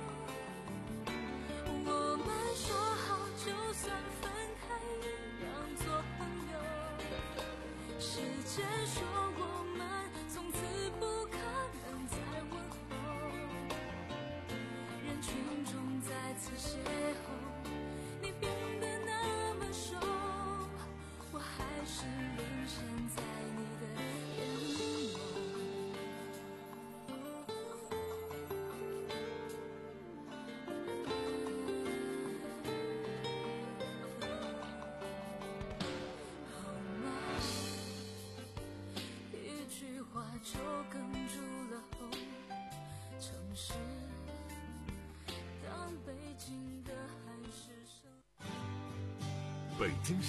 我们说好就算分开一样做朋友，时间说我们从此不可能再问候，人群中再次邂逅，你变得那么瘦，我还是沦陷在你的眼眸。好吗？一句话就哽住了喉，城市当北京的海市蜃楼。 北京